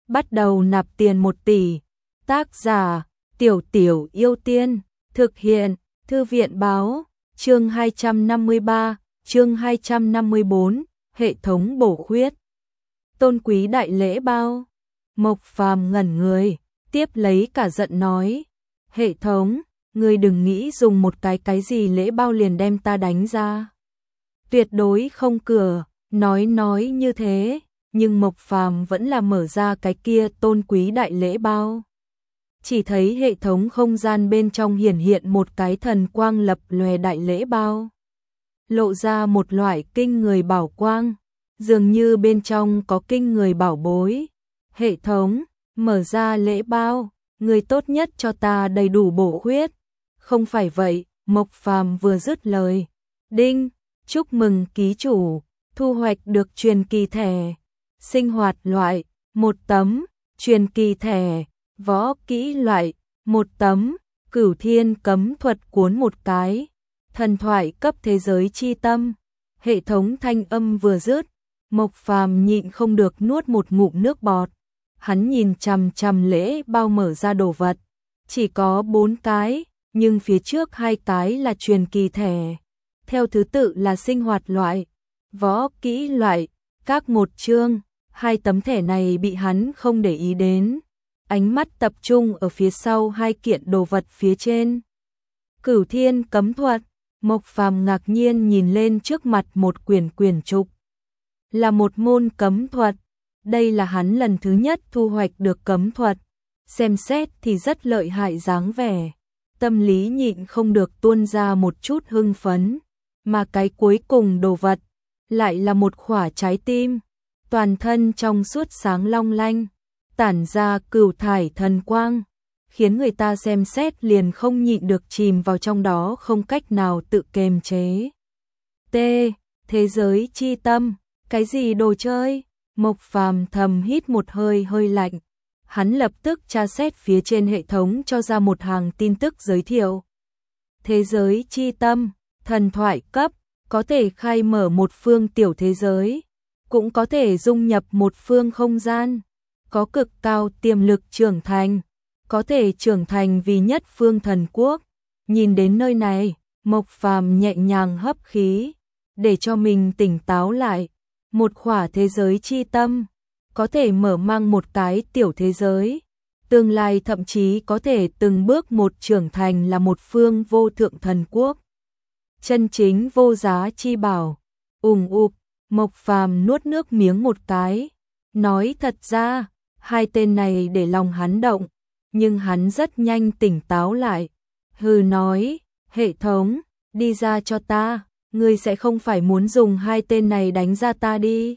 bắt đầu nạp tiền 1 tỷ. Tác giả: Tiểu Tiểu Yêu Tiên. Thực hiện: Thư viện báo. Chương 253, chương 254, hệ thống bổ khuyết. Tôn quý đại lễ bao. Mộc Phàm ngẩn người, tiếp lấy cả giận nói: hệ thống, ngươi đừng nghĩ dùng một cái gì lễ bao liền đem ta đánh ra. Tuyệt đối không cửa. Nói như thế, nhưng Mộc Phàm vẫn là mở ra cái kia tôn quý đại lễ bao. Chỉ thấy hệ thống không gian bên trong hiển hiện một cái thần quang lập lòe đại lễ bao. Lộ ra một loại kinh người bảo quang, dường như bên trong có kinh người bảo bối. Hệ thống, mở ra lễ bao, người tốt nhất cho ta đầy đủ bổ khuyết. Không phải vậy, Mộc Phàm vừa dứt lời. Đinh, chúc mừng ký chủ, thu hoạch được truyền kỳ thẻ. Sinh hoạt loại, 1 tấm, truyền kỳ thẻ. Võ kỹ loại, 1 tấm, Cửu Thiên cấm thuật cuốn 1 cái. Thần thoại cấp thế giới chi tâm. Hệ thống thanh âm vừa dứt, Mộc Phàm nhịn không được nuốt một ngụm nước bọt. Hắn nhìn chằm chằm lễ bao mở ra đồ vật, chỉ có 4 cái, nhưng phía trước 2 cái là truyền kỳ thẻ, theo thứ tự là sinh hoạt loại, võ kỹ loại, các 1 chương. 2 tấm thẻ này bị hắn không để ý đến, ánh mắt tập trung ở phía sau 2 kiện đồ vật phía trên. Cửu Thiên cấm thuật. Mộc Phàm ngạc nhiên nhìn lên trước mặt một quyển trục. Là một môn cấm thuật. Đây là hắn lần thứ nhất thu hoạch được cấm thuật. Xem xét thì rất lợi hại dáng vẻ. Tâm lý nhịn không được tuôn ra một chút hưng phấn. Mà cái cuối cùng đồ vật lại là một quả trái tim. Toàn thân trong suốt sáng long lanh, tản ra cửu thải thần quang, khiến người ta xem xét liền không nhịn được chìm vào trong đó không cách nào tự kiềm chế. T. Thế giới chi tâm. Cái gì đồ chơi? Mộc Phàm thầm hít một hơi lạnh. Hắn lập tức tra xét phía trên hệ thống cho ra một hàng tin tức giới thiệu. Thế giới chi tâm, thần thoại cấp, có thể khai mở một phương tiểu thế giới, cũng có thể dung nhập một phương không gian, có cực cao tiềm lực trưởng thành, có thể trưởng thành vì nhất phương thần quốc. Nhìn đến nơi này, Mộc Phàm nhẹ nhàng hấp khí, để cho mình tỉnh táo lại. Một khỏa thế giới chi tâm, có thể mở mang một cái tiểu thế giới, tương lai thậm chí có thể từng bước một trưởng thành là một phương vô thượng thần quốc. Chân chính vô giá chi bảo. Mộc Phàm nuốt nước miếng một cái, nói thật ra, 2 tên này để lòng hắn động, nhưng hắn rất nhanh tỉnh táo lại. Hừ nói, hệ thống, đi ra cho ta, ngươi sẽ không phải muốn dùng 2 tên này đánh ra ta đi.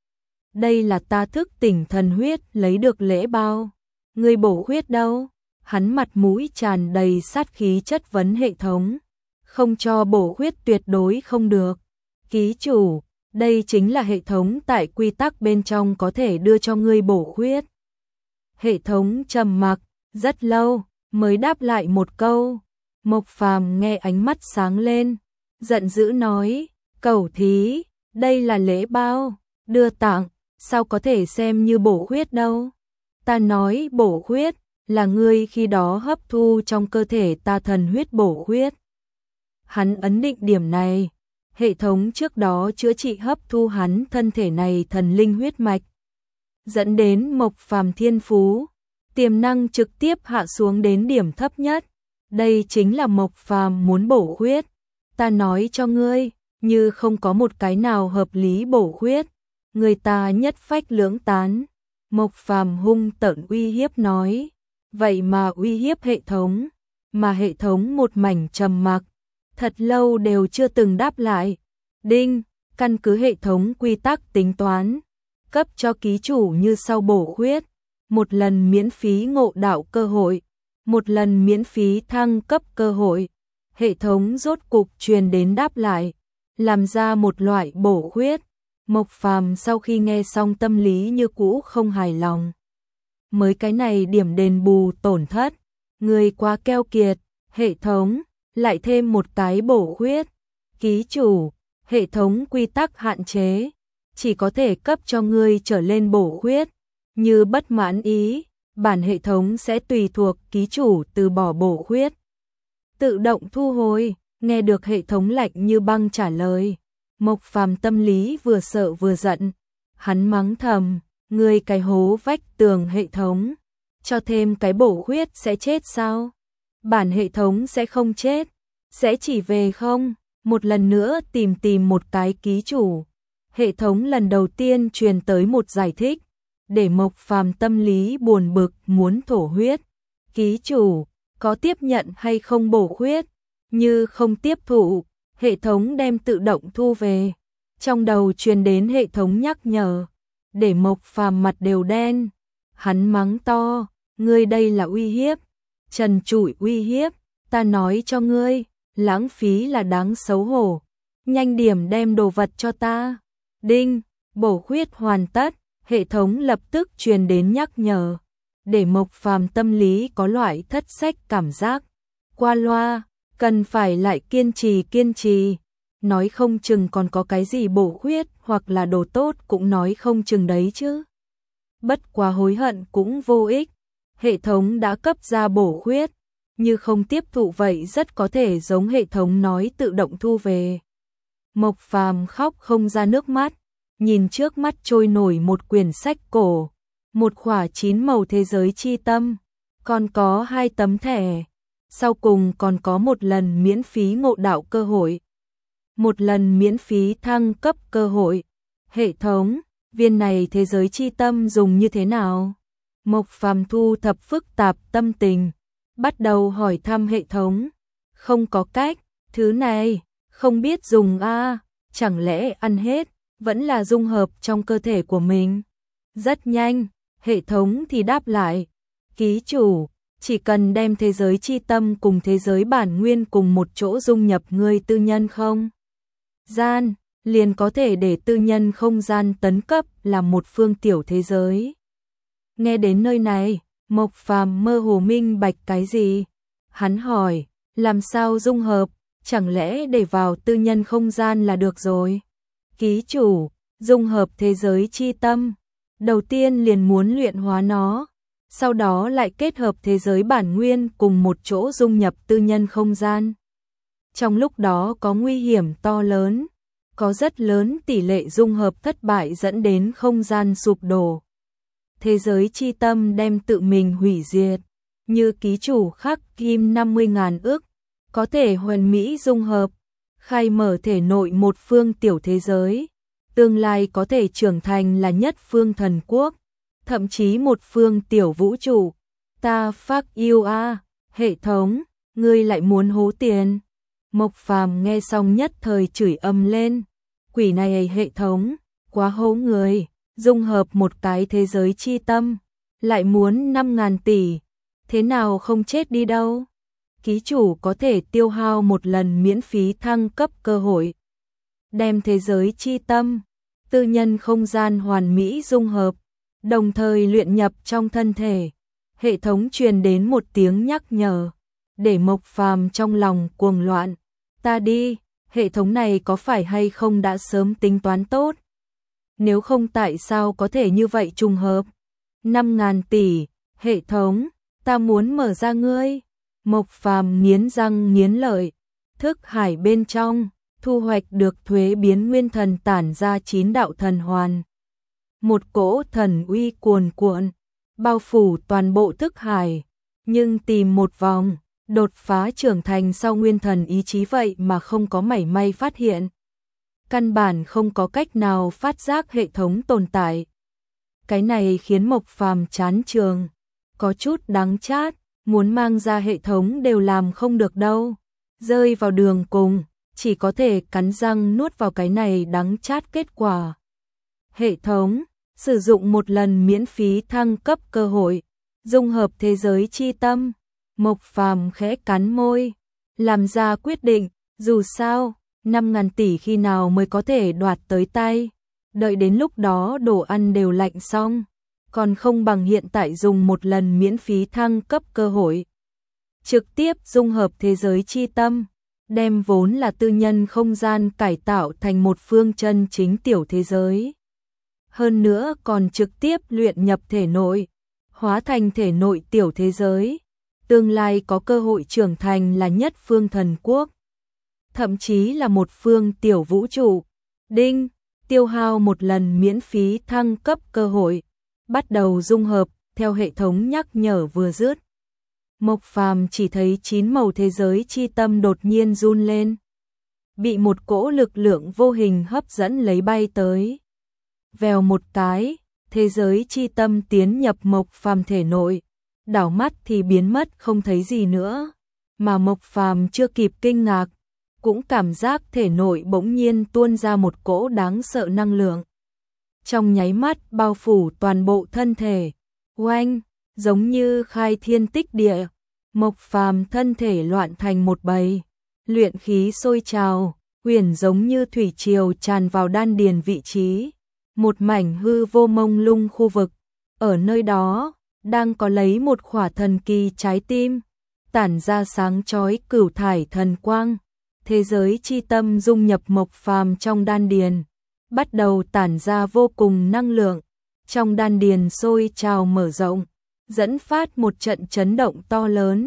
Đây là ta thức tỉnh thần huyết lấy được lễ bao, ngươi bổ huyết đâu? Hắn mặt mũi tràn đầy sát khí chất vấn hệ thống. Không cho bổ huyết tuyệt đối không được. Ký chủ, đây chính là hệ thống tại quy tắc bên trong có thể đưa cho ngươi bổ huyết. Hệ thống trầm mặc rất lâu mới đáp lại một câu. Mộc Phàm nghe ánh mắt sáng lên, giận dữ nói, cẩu thí, đây là lễ bao, đưa tặng, sao có thể xem như bổ huyết đâu. Ta nói bổ huyết là ngươi khi đó hấp thu trong cơ thể ta thần huyết bổ huyết. Hắn ấn định điểm này, hệ thống trước đó chữa trị hấp thu hắn thân thể này thần linh huyết mạch, dẫn đến Mộc Phàm thiên phú, tiềm năng trực tiếp hạ xuống đến điểm thấp nhất. Đây chính là Mộc Phàm muốn bổ huyết. Ta nói cho ngươi, như không có một cái nào hợp lý bổ huyết, người ta nhất phách lưỡng tán. Mộc Phàm hung tợn uy hiếp nói, vậy mà uy hiếp hệ thống, mà hệ thống một mảnh trầm mặc, thật lâu đều chưa từng đáp lại. Đinh, căn cứ hệ thống quy tắc tính toán, cấp cho ký chủ như sau bổ huyết, 1 lần miễn phí ngộ đạo cơ hội, 1 lần miễn phí thăng cấp cơ hội. Hệ thống rốt cục truyền đến đáp lại, làm ra một loại bổ huyết. Mộc Phàm sau khi nghe xong tâm lý như cũ không hài lòng. Mới cái này điểm đền bù tổn thất, người quá keo kiệt. Hệ thống lại thêm một cái bổ huyết. Ký chủ, hệ thống quy tắc hạn chế, chỉ có thể cấp cho ngươi trở lên bổ huyết, Như bất mãn ý, bản hệ thống sẽ tùy thuộc ký chủ từ bỏ bổ khuyết. Tự động thu hồi, nghe được hệ thống lạnh như băng trả lời. Mộc Phàm tâm lý vừa sợ vừa giận. Hắn mắng thầm, ngươi cái hố vách tường hệ thống. Cho thêm cái bổ khuyết sẽ chết sao? Bản hệ thống sẽ không chết, sẽ chỉ về không? Một lần nữa tìm một cái ký chủ. Hệ thống lần đầu tiên truyền tới một giải thích, để Mộc Phàm tâm lý buồn bực muốn thổ huyết. Ký chủ, có tiếp nhận hay không bổ khuyết? Như không tiếp thụ, hệ thống đem tự động thu về. Trong đầu truyền đến hệ thống nhắc nhở, để Mộc Phàm mặt đều đen. Hắn mắng to, ngươi đây là uy hiếp, trần trụi uy hiếp, ta nói cho ngươi, lãng phí là đáng xấu hổ. Nhanh điểm đem đồ vật cho ta. Đinh, bổ khuyết hoàn tất, hệ thống lập tức truyền đến nhắc nhở, để Mộc Phàm tâm lý có loại thất sách cảm giác. Qua loa, cần phải lại kiên trì, nói không chừng còn có cái gì bổ khuyết hoặc là đồ tốt cũng nói không chừng đấy chứ. Bất quá hối hận cũng vô ích, hệ thống đã cấp ra bổ khuyết, như không tiếp thụ vậy rất có thể giống hệ thống nói tự động thu về. Mộc Phàm khóc không ra nước mắt, nhìn trước mắt trôi nổi một quyển sách cổ, một khỏa 9 màu thế giới chi tâm, còn có 2 tấm thẻ, sau cùng còn có một lần miễn phí ngộ đạo cơ hội, một lần miễn phí thăng cấp cơ hội. Hệ thống, viên này thế giới chi tâm dùng như thế nào? Mộc Phàm thu thập phức tạp tâm tình, bắt đầu hỏi thăm hệ thống. Không có cách, thứ này không biết dùng a, chẳng lẽ ăn hết vẫn là dung hợp trong cơ thể của mình? Rất nhanh, hệ thống thì đáp lại, ký chủ, chỉ cần đem thế giới chi tâm cùng thế giới bản nguyên cùng một chỗ dung nhập ngươi tư nhân không gian, liền có thể để tư nhân không gian tấn cấp làm một phương tiểu thế giới. Nghe đến nơi này, Mộc Phàm mơ hồ minh bạch cái gì? Hắn hỏi, làm sao dung hợp, chẳng lẽ để vào tư nhân không gian là được rồi? Ký chủ, dung hợp thế giới chi tâm, đầu tiên liền muốn luyện hóa nó, sau đó lại kết hợp thế giới bản nguyên cùng một chỗ dung nhập tư nhân không gian. Trong lúc đó có nguy hiểm to lớn, có rất lớn tỷ lệ dung hợp thất bại dẫn đến không gian sụp đổ. Thế giới chi tâm đem tự mình hủy diệt, như ký chủ khắc kim 50.000 ức, có thể hoàn mỹ dung hợp, khai mở thể nội một phương tiểu thế giới, tương lai có thể trưởng thành là nhất phương thần quốc, thậm chí một phương tiểu vũ trụ. Ta phác yêu a, hệ thống, ngươi lại muốn hố tiền. Mộc Phàm nghe xong nhất thời chửi ầm lên, quỷ này hệ thống, quá hố người, dung hợp một cái thế giới chi tâm, lại muốn 5.000 tỷ, thế nào không chết đi đâu. Ký chủ có thể tiêu hao một lần miễn phí thăng cấp cơ hội, đem thế giới chi tâm, tư nhân không gian hoàn mỹ dung hợp, đồng thời luyện nhập trong thân thể. Hệ thống truyền đến một tiếng nhắc nhở, để Mộc Phàm trong lòng cuồng loạn. Ta đi, hệ thống này có phải hay không đã sớm tính toán tốt? Nếu không tại sao có thể như vậy trùng hợp? 5.000 tỷ, hệ thống, ta muốn mở ra ngươi. Mộc Phàm nghiến răng nghiến lợi, thức hải bên trong, thu hoạch được thuế biến nguyên thần tản ra 9 đạo thần hoàn. Một cỗ thần uy cuồn cuộn, bao phủ toàn bộ thức hải, nhưng tìm một vòng, đột phá trưởng thành sau nguyên thần ý chí vậy mà không có mảy may phát hiện. Căn bản không có cách nào phát giác hệ thống tồn tại. Cái này khiến Mộc Phàm chán trường, có chút đắng chát, muốn mang ra hệ thống đều làm không được đâu. Rơi vào đường cùng, chỉ có thể cắn răng nuốt vào cái này đắng chát kết quả. Hệ thống, sử dụng một lần miễn phí thăng cấp cơ hội, dung hợp thế giới chi tâm. Mộc Phàm khẽ cắn môi, làm ra quyết định, dù sao, 5.000 tỷ khi nào mới có thể đoạt tới tay, đợi đến lúc đó đồ ăn đều lạnh xong, còn không bằng hiện tại dùng một lần miễn phí thăng cấp cơ hội. Trực tiếp dung hợp thế giới chi tâm, đem vốn là tư nhân không gian cải tạo thành một phương chân chính tiểu thế giới. hơn nữa còn trực tiếp luyện nhập thể nội, hóa thành thể nội tiểu thế giới, tương lai có cơ hội trưởng thành là nhất phương thần quốc, thậm chí là một phương tiểu vũ trụ. Đinh, tiêu hao một lần miễn phí thăng cấp cơ hội, bắt đầu dung hợp, theo hệ thống nhắc nhở vừa dứt. Mộc Phàm chỉ thấy 9 màu thế giới chi tâm đột nhiên run lên, bị một cỗ lực lượng vô hình hấp dẫn lấy bay tới. Vèo một cái, thế giới chi tâm tiến nhập Mộc Phàm thể nội, đảo mắt thì biến mất không thấy gì nữa, mà Mộc Phàm chưa kịp kinh ngạc, cũng cảm giác thể nội bỗng nhiên tuôn ra một cỗ đáng sợ năng lượng. Trong nháy mắt bao phủ toàn bộ thân thể, oanh, giống như khai thiên tích địa, Mộc Phàm thân thể loạn thành một bầy, luyện khí sôi trào, huyền giống như thủy triều tràn vào đan điền vị trí, một mảnh hư vô mông lung khu vực, ở nơi đó đang có lấy một khỏa thần kỳ trái tim, tản ra sáng chói cửu thải thần quang. Thế giới chi tâm dung nhập Mộc Phàm trong đan điền, bắt đầu tản ra vô cùng năng lượng, trong đan điền sôi trào mở rộng, dẫn phát một trận chấn động to lớn.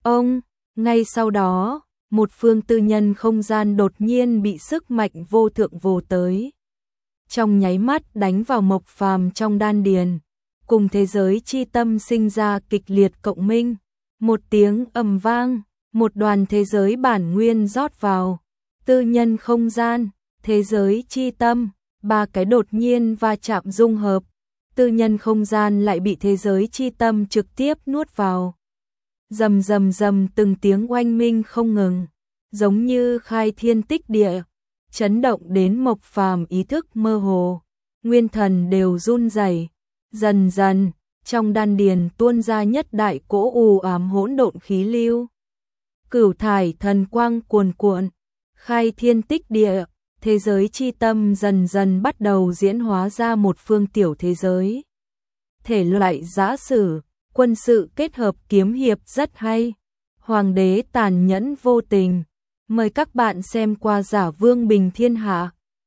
Ngay sau đó, một phương tư nhân không gian đột nhiên bị sức mạnh vô thượng vồ tới. Trong nháy mắt đánh vào Mộc Phàm trong đan điền, cùng thế giới chi tâm sinh ra kịch liệt cộng minh, một tiếng ầm vang. Một đoàn thế giới bản nguyên rót vào, tư nhân không gian, thế giới chi tâm, ba cái đột nhiên va chạm dung hợp, tư nhân không gian lại bị thế giới chi tâm trực tiếp nuốt vào. Rầm rầm rầm từng tiếng oanh minh không ngừng, giống như khai thiên tích địa, chấn động đến Mộc Phàm ý thức mơ hồ, nguyên thần đều run rẩy. Dần dần, trong đan điền tuôn ra nhất đại cỗ u ám hỗn độn khí lưu. Cửu thải thần quang cuồn cuộn, khai thiên tích địa, thế giới chi tâm dần dần bắt đầu diễn hóa ra một phương tiểu thế giới. Thể loại giã sử, quân sự kết hợp kiếm hiệp rất hay. Hoàng đế tàn nhẫn vô tình. Mời các bạn xem qua Giả Vương Bình Thiên Hạ.